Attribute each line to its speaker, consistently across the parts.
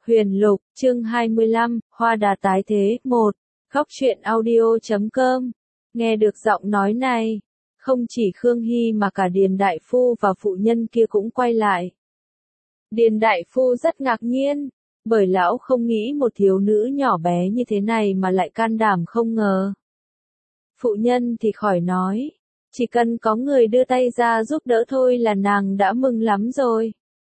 Speaker 1: Huyền Lục, chương 25, Hoa Đà tái thế, 1. Góc truyện audio.com. Nghe được giọng nói này, không chỉ Khương Hy mà cả Điền Đại Phu và phụ nhân kia cũng quay lại. Điền Đại Phu rất ngạc nhiên, bởi lão không nghĩ một thiếu nữ nhỏ bé như thế này mà lại can đảm không ngờ. Phụ nhân thì khỏi nói, chỉ cần có người đưa tay ra giúp đỡ thôi là nàng đã mừng lắm rồi.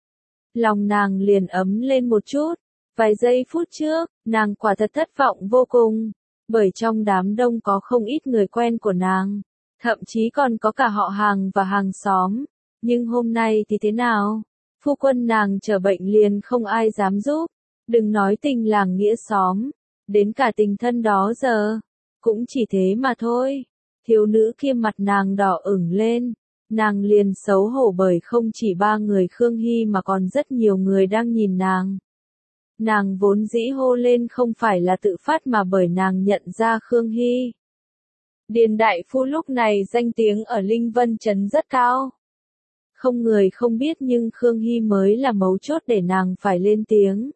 Speaker 1: Lòng nàng liền ấm lên một chút, vài giây phút trước, nàng quả thật thất vọng vô cùng, bởi trong đám đông có không ít người quen của nàng, thậm chí còn có cả họ hàng và hàng xóm, nhưng hôm nay thì thế nào? Phu quân nàng trở bệnh liền không ai dám giúp, đừng nói tình làng nghĩa xóm, đến cả tình thân đó giờ, cũng chỉ thế mà thôi. Thiếu nữ kia mặt nàng đỏ ửng lên. Nàng liền xấu hổ bởi không chỉ ba người Khương Hy mà còn rất nhiều người đang nhìn nàng. Nàng vốn dĩ hô lên không phải là tự phát mà bởi nàng nhận ra Khương Hy. Điền Đại Phu lúc này danh tiếng ở Linh Vân Trấn rất cao. Không người không biết nhưng Khương Hy mới là mấu chốt để nàng phải lên tiếng.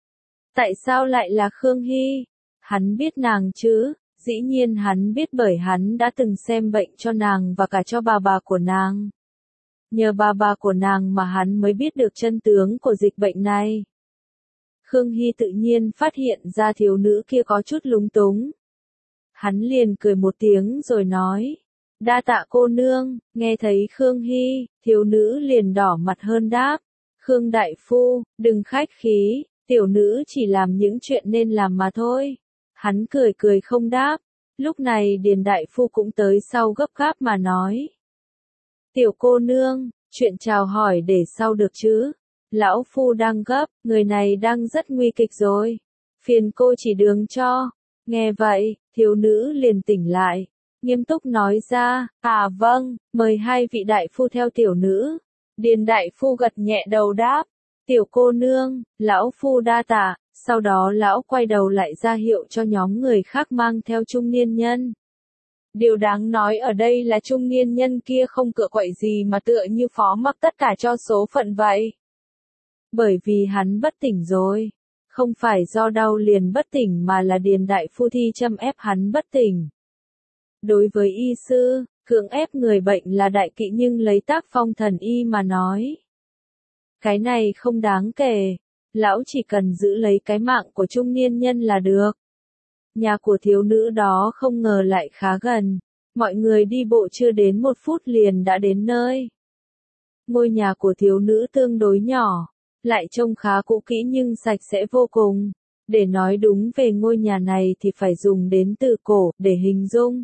Speaker 1: Tại sao lại là Khương Hy? Hắn biết nàng chứ? Dĩ nhiên hắn biết bởi hắn đã từng xem bệnh cho nàng và cả cho bà của nàng. Nhờ bà của nàng mà hắn mới biết được chân tướng của dịch bệnh này. Khương Hy tự nhiên phát hiện ra thiếu nữ kia có chút lúng túng. Hắn liền cười một tiếng rồi nói, đa tạ cô nương. Nghe thấy Khương Hy, thiếu nữ liền đỏ mặt hơn đáp, Khương Đại Phu, đừng khách khí, tiểu nữ chỉ làm những chuyện nên làm mà thôi. Hắn cười không đáp. Lúc này Điền Đại Phu cũng tới sau gấp gáp mà nói. Tiểu cô nương, chuyện chào hỏi để sau được chứ? Lão Phu đang gấp, người này đang rất nguy kịch rồi. Phiền cô chỉ đường cho. Nghe vậy, thiếu nữ liền tỉnh lại. Nghiêm túc nói ra, à vâng, mời hai vị đại phu theo tiểu nữ. Điền Đại Phu gật nhẹ đầu đáp. Tiểu cô nương, lão Phu đa tạ. Sau đó lão quay đầu lại ra hiệu cho nhóm người khác mang theo trung niên nhân. Điều đáng nói ở đây là trung niên nhân kia không cựa quậy gì mà tựa như phó mặc tất cả cho số phận vậy. Bởi vì hắn bất tỉnh rồi. Không phải do đau liền bất tỉnh mà là Điền Đại Phu thi châm ép hắn bất tỉnh. Đối với y sư, cưỡng ép người bệnh là đại kỵ nhưng lấy tác phong thần y mà nói. Cái này không đáng kể. Lão chỉ cần giữ lấy cái mạng của trung niên nhân là được. Nhà của thiếu nữ đó không ngờ lại khá gần. Mọi người đi bộ chưa đến 1 phút liền đã đến nơi. Ngôi nhà của thiếu nữ tương đối nhỏ, lại trông khá cũ kỹ nhưng sạch sẽ vô cùng. Để nói đúng về ngôi nhà này thì phải dùng đến từ cổ để hình dung.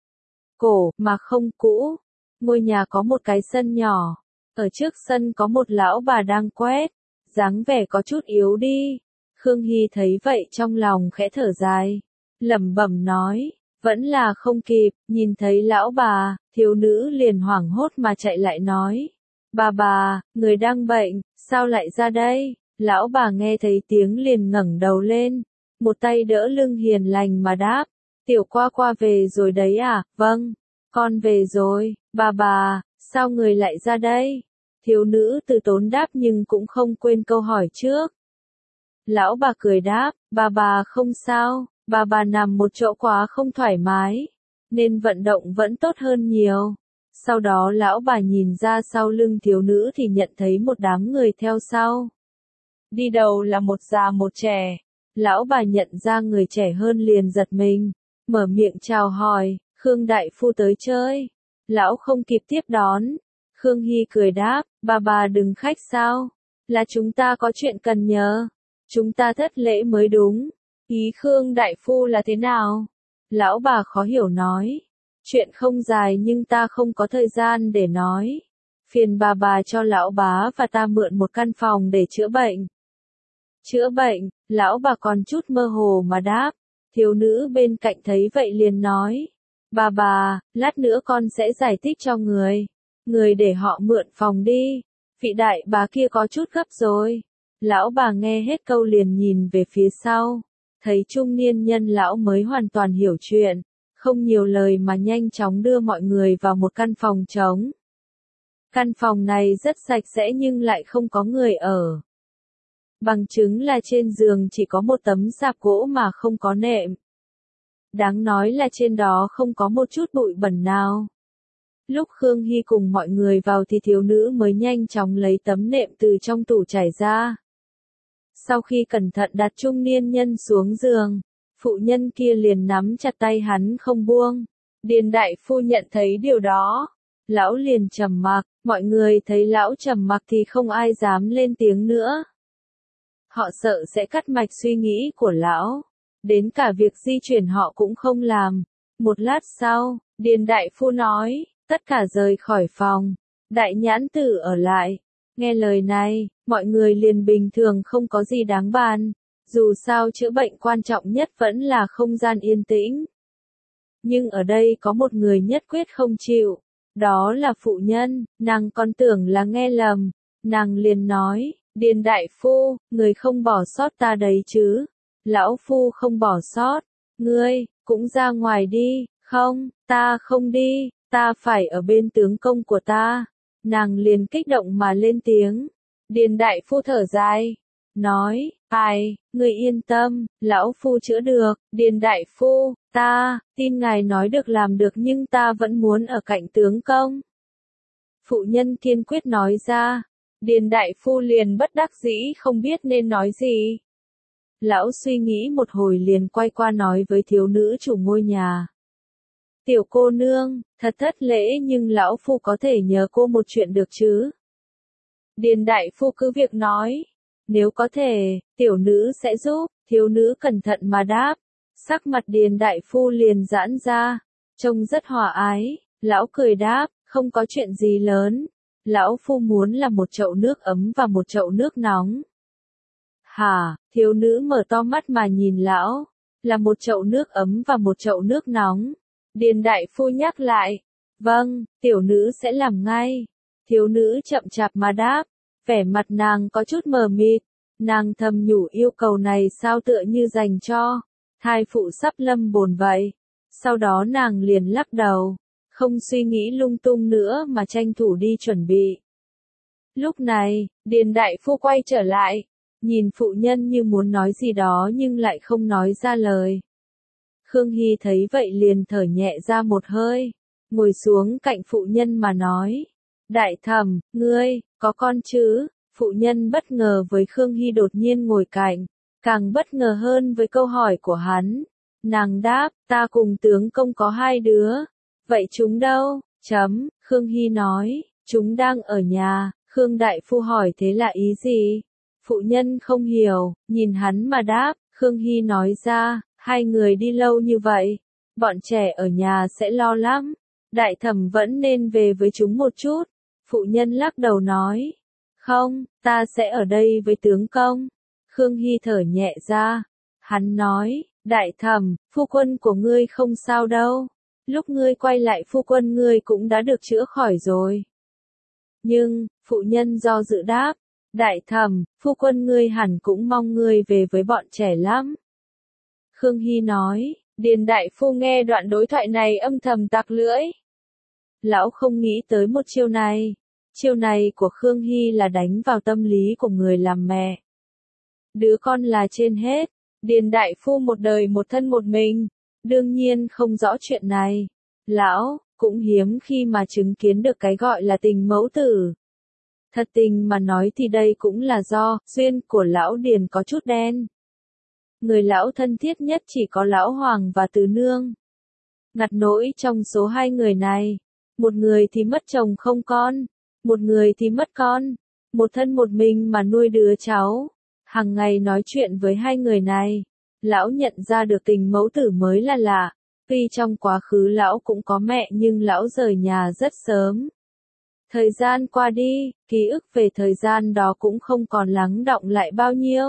Speaker 1: Cổ mà không cũ. Ngôi nhà có một cái sân nhỏ. Ở trước sân có một lão bà đang quét. Dáng vẻ có chút yếu đi. Khương Hy thấy vậy trong lòng khẽ thở dài. Lẩm bẩm nói, vẫn là không kịp. Nhìn thấy lão bà, thiếu nữ liền hoảng hốt mà chạy lại nói. Bà, người đang bệnh, sao lại ra đây? Lão bà nghe thấy tiếng liền ngẩng đầu lên. Một tay đỡ lưng hiền lành mà đáp. Tiểu qua về rồi đấy à? Vâng, con về rồi. Bà, sao người lại ra đây? Thiếu nữ từ tốn đáp nhưng cũng không quên câu hỏi trước. Lão bà cười đáp, bà không sao, bà nằm một chỗ quá không thoải mái, nên vận động vẫn tốt hơn nhiều. Sau đó lão bà nhìn ra sau lưng thiếu nữ thì nhận thấy một đám người theo sau. Đi đầu là một già một trẻ. Lão bà nhận ra người trẻ hơn liền giật mình, mở miệng chào hỏi, Khương Đại Phu tới chơi. Lão không kịp tiếp đón. Khương Hy cười đáp, bà đừng khách sao, là chúng ta có chuyện cần nhờ, chúng ta thất lễ mới đúng. Ý Khương Đại Phu là thế nào? Lão bà khó hiểu nói, chuyện không dài nhưng ta không có thời gian để nói. Phiền bà cho lão bá và ta mượn một căn phòng để chữa bệnh. Chữa bệnh, lão bà còn chút mơ hồ mà đáp. Thiếu nữ bên cạnh thấy vậy liền nói, bà, lát nữa con sẽ giải thích cho người để họ mượn phòng đi. Vị đại bà kia có chút gấp rồi. Lão bà nghe hết câu liền nhìn về phía sau. Thấy trung niên nhân lão mới hoàn toàn hiểu chuyện. Không nhiều lời mà nhanh chóng đưa mọi người vào một căn phòng trống. Căn phòng này rất sạch sẽ nhưng lại không có người ở. Bằng chứng là trên giường chỉ có một tấm sạp gỗ mà không có nệm. Đáng nói là trên đó không có một chút bụi bẩn nào. Lúc Khương Hy cùng mọi người vào thì thiếu nữ mới nhanh chóng lấy tấm nệm từ trong tủ trải ra. Sau khi cẩn thận đặt trung niên nhân xuống giường, phụ nhân kia liền nắm chặt tay hắn không buông. Điền đại phu nhận thấy điều đó. Lão liền trầm mặc, mọi người thấy lão trầm mặc thì không ai dám lên tiếng nữa. Họ sợ sẽ cắt mạch suy nghĩ của lão. Đến cả việc di chuyển họ cũng không làm. Một lát sau, Điền đại phu nói, tất cả rời khỏi phòng. Đại nhãn tử ở lại. Nghe lời này, mọi người liền bình thường không có gì đáng bàn. Dù sao chữa bệnh quan trọng nhất vẫn là không gian yên tĩnh. Nhưng ở đây có một người nhất quyết không chịu. Đó là phụ nhân, nàng còn tưởng là nghe lầm. Nàng liền nói, Điền đại phu, người không bỏ sót ta đấy chứ. Lão phu không bỏ sót. Ngươi, cũng ra ngoài đi. Không, ta không đi, ta phải ở bên tướng công của ta. Nàng liền kích động mà lên tiếng. Điền đại phu thở dài. Nói, ai, người yên tâm, lão phu chữa được. Điền đại phu, ta, tin ngài nói được làm được nhưng ta vẫn muốn ở cạnh tướng công. Phụ nhân kiên quyết nói ra. Điền đại phu liền bất đắc dĩ không biết nên nói gì. Lão suy nghĩ một hồi liền quay qua nói với thiếu nữ chủ ngôi nhà. Tiểu cô nương, thật thất lễ nhưng lão phu có thể nhờ cô một chuyện được chứ? Điền đại phu cứ việc nói. Nếu có thể, tiểu nữ sẽ giúp. Thiếu nữ cẩn thận mà đáp. Sắc mặt điền đại phu liền giãn ra. Trông rất hòa ái. Lão cười đáp, không có chuyện gì lớn. Lão phu muốn là một chậu nước ấm và một chậu nước nóng. Hả, thiếu nữ mở to mắt mà nhìn lão. Là một chậu nước ấm và một chậu nước nóng. Điền đại phu nhắc lại. Vâng, tiểu nữ sẽ làm ngay. Thiếu nữ chậm chạp mà đáp. Vẻ mặt nàng có chút mờ mịt. Nàng thầm nhủ yêu cầu này sao tựa như dành cho thai phụ sắp lâm bồn vậy. Sau đó nàng liền lắc đầu. Không suy nghĩ lung tung nữa mà tranh thủ đi chuẩn bị. Lúc này, Điền đại phu quay trở lại. Nhìn phụ nhân như muốn nói gì đó nhưng lại không nói ra lời. Khương Hy thấy vậy liền thở nhẹ ra một hơi. Ngồi xuống cạnh phụ nhân mà nói. Đại thẩm, ngươi, có con chứ? Phụ nhân bất ngờ với Khương Hy đột nhiên ngồi cạnh. Càng bất ngờ hơn với câu hỏi của hắn. Nàng đáp, ta cùng tướng công có 2 đứa. Vậy chúng đâu? Khương Hy nói, chúng đang ở nhà. Khương đại phu hỏi thế là ý gì? Phụ nhân không hiểu, nhìn hắn mà đáp. Khương Hy nói ra, 2 người đi lâu như vậy. Bọn trẻ ở nhà sẽ lo lắm. Đại thẩm vẫn nên về với chúng một chút. Phụ nhân lắc đầu nói. Không, ta sẽ ở đây với tướng công. Khương Hy thở nhẹ ra. Hắn nói, đại thẩm, phu quân của ngươi không sao đâu. Lúc ngươi quay lại phu quân ngươi cũng đã được chữa khỏi rồi. Nhưng, phụ nhân do dự đáp. Đại thẩm, phu quân ngươi hẳn cũng mong ngươi về với bọn trẻ lắm. Khương Hy nói, Điền đại phu nghe đoạn đối thoại này âm thầm tặc lưỡi. Lão không nghĩ tới một chiêu này. Chiêu này của Khương Hy là đánh vào tâm lý của người làm mẹ. Đứa con là trên hết. Điền đại phu một đời một thân một mình. Đương nhiên không rõ chuyện này. Lão, cũng hiếm khi mà chứng kiến được cái gọi là tình mẫu tử. Thật tình mà nói thì đây cũng là do duyên của lão Điền có chút đen. Người lão thân thiết nhất chỉ có lão Hoàng và Từ Nương. Ngặt nỗi trong số 2 người này, một người thì mất chồng không con, một người thì mất con, một thân một mình mà nuôi đứa cháu. Hằng ngày nói chuyện với 2 người này, lão nhận ra được tình mẫu tử mới là lạ. Tuy trong quá khứ lão cũng có mẹ nhưng lão rời nhà rất sớm. Thời gian qua đi, ký ức về thời gian đó cũng không còn lắng đọng lại bao nhiêu.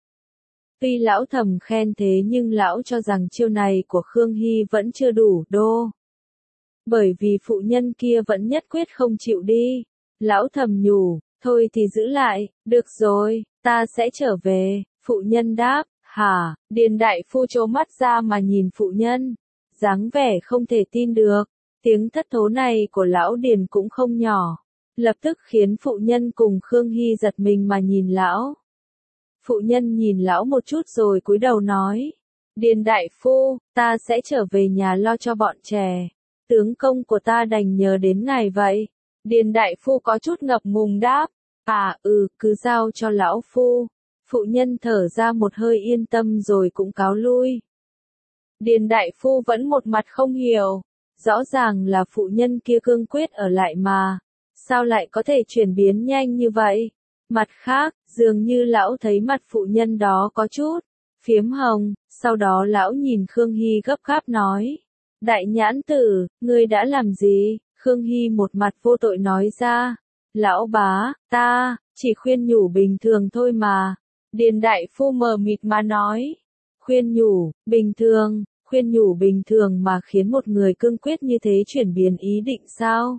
Speaker 1: Tuy lão thầm khen thế nhưng lão cho rằng chiêu này của Khương Hy vẫn chưa đủ đô. Bởi vì phụ nhân kia vẫn nhất quyết không chịu đi. Lão thầm nhủ, thôi thì giữ lại, được rồi, ta sẽ trở về. Phụ nhân đáp, hả? Điền đại phu trố mắt ra mà nhìn phụ nhân. Dáng vẻ không thể tin được. Tiếng thất thố này của lão Điền cũng không nhỏ. Lập tức khiến phụ nhân cùng Khương Hy giật mình mà nhìn lão. Phụ nhân nhìn lão một chút rồi cúi đầu nói. Điền đại phu, ta sẽ trở về nhà lo cho bọn trẻ. Tướng công của ta đành nhờ đến ngài vậy. Điền đại phu có chút ngập ngùng đáp. Cứ giao cho lão phu. Phụ nhân thở ra một hơi yên tâm rồi cũng cáo lui. Điền đại phu vẫn một mặt không hiểu. Rõ ràng là phụ nhân kia cương quyết ở lại mà. Sao lại có thể chuyển biến nhanh như vậy? Mặt khác, dường như lão thấy mặt phụ nhân đó có chút phiếm hồng, sau đó lão nhìn Khương Hy gấp gáp nói. Đại nhãn tử, ngươi đã làm gì? Khương Hy một mặt vô tội nói ra. Lão bá, ta chỉ khuyên nhủ bình thường thôi mà. Điền đại phu mờ mịt mà nói. Khuyên nhủ, bình thường mà khiến một người cương quyết như thế chuyển biến ý định sao?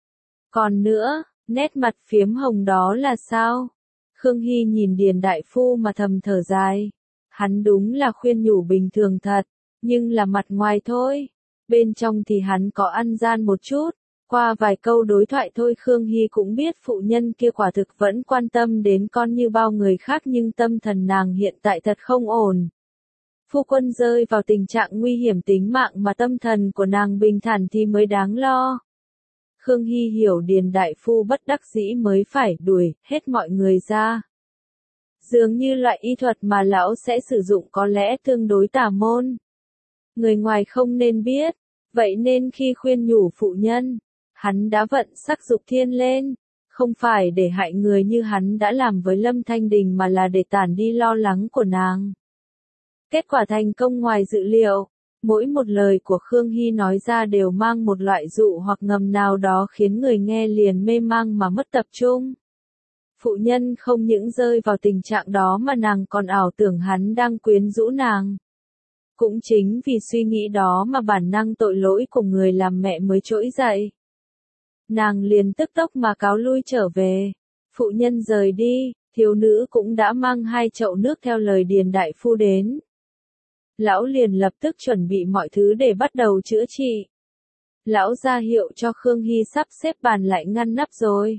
Speaker 1: Còn nữa, nét mặt phiếm hồng đó là sao? Khương Hy nhìn Điền đại phu mà thầm thở dài. Hắn đúng là khuyên nhủ bình thường thật, nhưng là mặt ngoài thôi. Bên trong thì hắn có ăn gian một chút. Qua vài câu đối thoại thôi Khương Hy cũng biết phụ nhân kia quả thực vẫn quan tâm đến con như bao người khác nhưng tâm thần nàng hiện tại thật không ổn. Phu quân rơi vào tình trạng nguy hiểm tính mạng mà tâm thần của nàng bình thản thì mới đáng lo. Khương Hy hiểu Điền đại phu bất đắc dĩ mới phải đuổi hết mọi người ra. Dường như loại y thuật mà lão sẽ sử dụng có lẽ tương đối tà môn. Người ngoài không nên biết, vậy nên khi khuyên nhủ phụ nhân, hắn đã vận sắc dục thiên lên, không phải để hại người như hắn đã làm với Lâm Thanh Đình mà là để tản đi lo lắng của nàng. Kết quả thành công ngoài dự liệu, mỗi một lời của Khương Hy nói ra đều mang một loại dụ hoặc ngầm nào đó khiến người nghe liền mê mang mà mất tập trung. Phụ nhân không những rơi vào tình trạng đó mà nàng còn ảo tưởng hắn đang quyến rũ nàng. Cũng chính vì suy nghĩ đó mà bản năng tội lỗi của người làm mẹ mới trỗi dậy. Nàng liền tức tốc mà cáo lui trở về. Phụ nhân rời đi, thiếu nữ cũng đã mang 2 chậu nước theo lời Điền đại phu đến. Lão liền lập tức chuẩn bị mọi thứ để bắt đầu chữa trị. Lão ra hiệu cho Khương Hy sắp xếp bàn lại ngăn nắp rồi.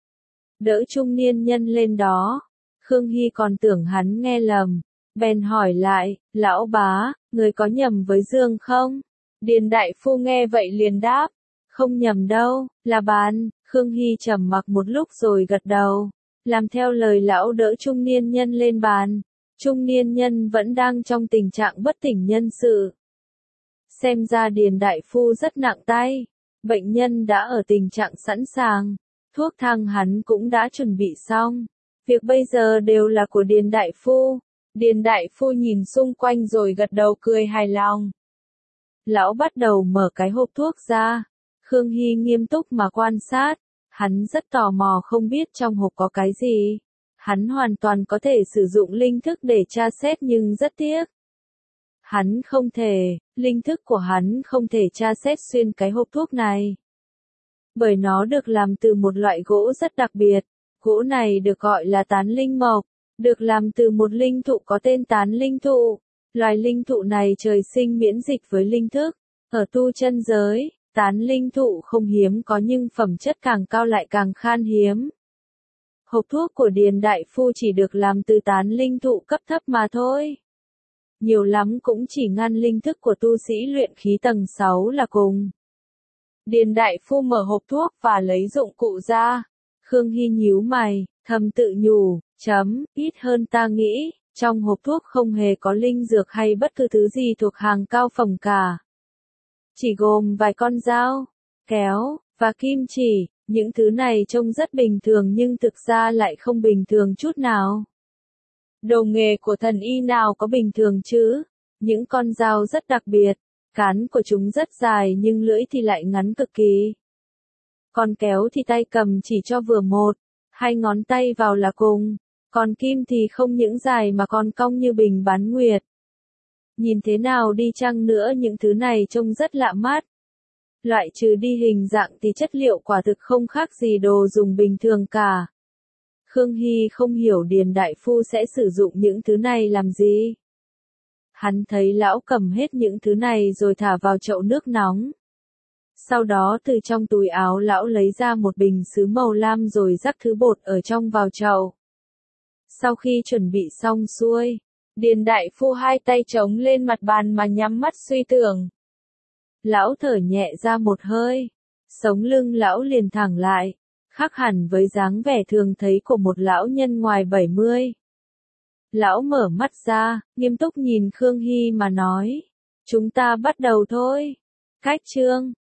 Speaker 1: Đỡ trung niên nhân lên đó. Khương Hy còn tưởng hắn nghe lầm. Bèn hỏi lại, lão bá, người có nhầm với Dương không? Điền đại phu nghe vậy liền đáp. Không nhầm đâu, là bàn. Khương Hy trầm mặc một lúc rồi gật đầu. Làm theo lời lão đỡ trung niên nhân lên bàn. Trung niên nhân vẫn đang trong tình trạng bất tỉnh nhân sự. Xem ra Điền đại phu rất nặng tay. Bệnh nhân đã ở tình trạng sẵn sàng. Thuốc thang hắn cũng đã chuẩn bị xong. Việc bây giờ đều là của Điền đại phu. Điền đại phu nhìn xung quanh rồi gật đầu cười hài lòng. Lão bắt đầu mở cái hộp thuốc ra. Khương Hy nghiêm túc mà quan sát. Hắn rất tò mò không biết trong hộp có cái gì. Hắn hoàn toàn có thể sử dụng linh thức để tra xét nhưng rất tiếc. Linh thức của hắn không thể tra xét xuyên cái hộp thuốc này. Bởi nó được làm từ một loại gỗ rất đặc biệt. Gỗ này được gọi là tán linh mộc, được làm từ một linh thụ có tên tán linh thụ. Loài linh thụ này trời sinh miễn dịch với linh thức. Ở tu chân giới, tán linh thụ không hiếm có nhưng phẩm chất càng cao lại càng khan hiếm. Hộp thuốc của Điền đại phu chỉ được làm từ tán linh thụ cấp thấp mà thôi. Nhiều lắm cũng chỉ ngăn linh thức của tu sĩ luyện khí tầng 6 là cùng. Điền đại phu mở hộp thuốc và lấy dụng cụ ra. Khương Hy nhíu mày, thầm tự nhủ, ít hơn ta nghĩ, trong hộp thuốc không hề có linh dược hay bất cứ thứ gì thuộc hàng cao phẩm cả. Chỉ gồm vài con dao, kéo, và kim chỉ, những thứ này trông rất bình thường nhưng thực ra lại không bình thường chút nào. Đồ nghề của thần y nào có bình thường chứ? Những con dao rất đặc biệt, cán của chúng rất dài nhưng lưỡi thì lại ngắn cực kỳ. Còn kéo thì tay cầm chỉ cho vừa 1-2 ngón tay vào là cùng, còn kim thì không những dài mà còn cong như bình bán nguyệt. Nhìn thế nào đi chăng nữa những thứ này trông rất lạ mắt. Loại trừ đi hình dạng thì chất liệu quả thực không khác gì đồ dùng bình thường cả. Khương Hy không hiểu Điền đại phu sẽ sử dụng những thứ này làm gì. Hắn thấy lão cầm hết những thứ này rồi thả vào chậu nước nóng. Sau đó từ trong túi áo lão lấy ra một bình sứ màu lam rồi rắc thứ bột ở trong vào chậu. Sau khi chuẩn bị xong xuôi, Điền đại phu hai tay chống lên mặt bàn mà nhắm mắt suy tưởng. Lão thở nhẹ ra một hơi, sống lưng lão liền thẳng lại, khác hẳn với dáng vẻ thường thấy của một lão nhân ngoài 70. Lão mở mắt ra, nghiêm túc nhìn Khương Hy mà nói, chúng ta bắt đầu thôi. Cách chương